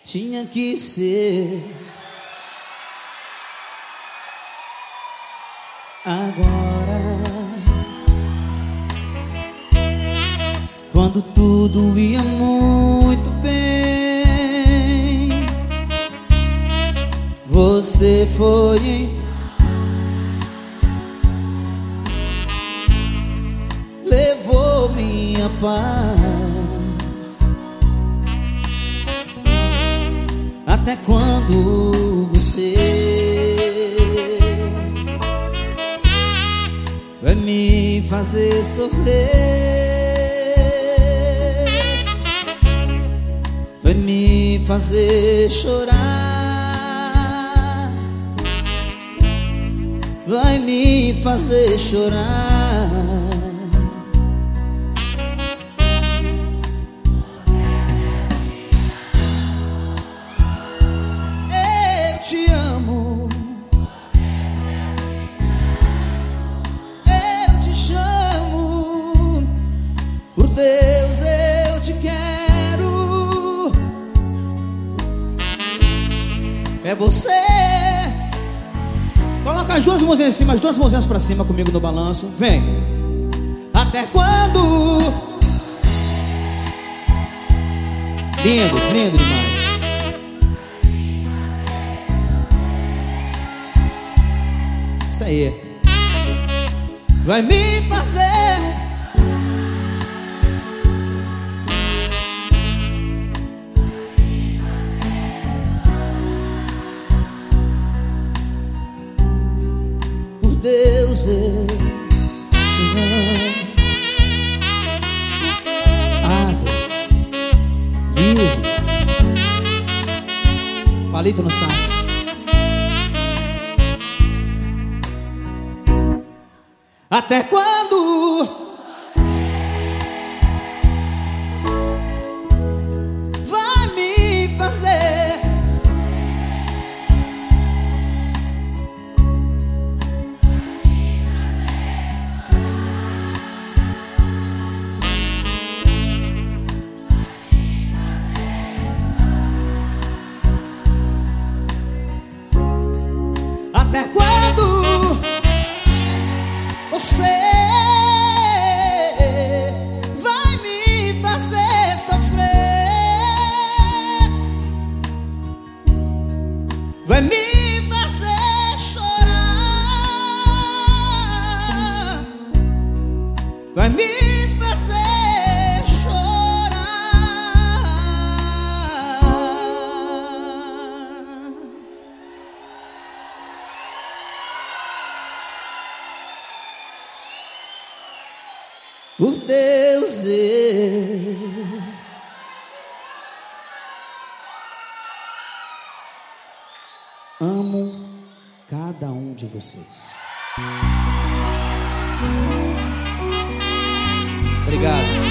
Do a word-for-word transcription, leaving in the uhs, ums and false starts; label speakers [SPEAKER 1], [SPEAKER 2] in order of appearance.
[SPEAKER 1] tinha que ser. Agora, quando tudo ia muito bem, você foi, levou minha paz. Até quando você vai me fazer sofrer, vai me fazer chorar, vai me fazer chorar. Eu te amo, eu te chamo, por Deus eu te quero. É você. Coloca as duas mãozinhas em cima, as duas mãozinhas pra cima comigo no balanço. Vem. Até quando? Lindo, lindo demais. Isso aí. Vai me fazer por Deus eu te amo. Asas livres. Palito no sax. Até quando vai me fazer até quando você vai me fazer sofrer, vai me fazer chorar, vai me fazer chorar. Por Deus eu amo cada um de vocês. Obrigado.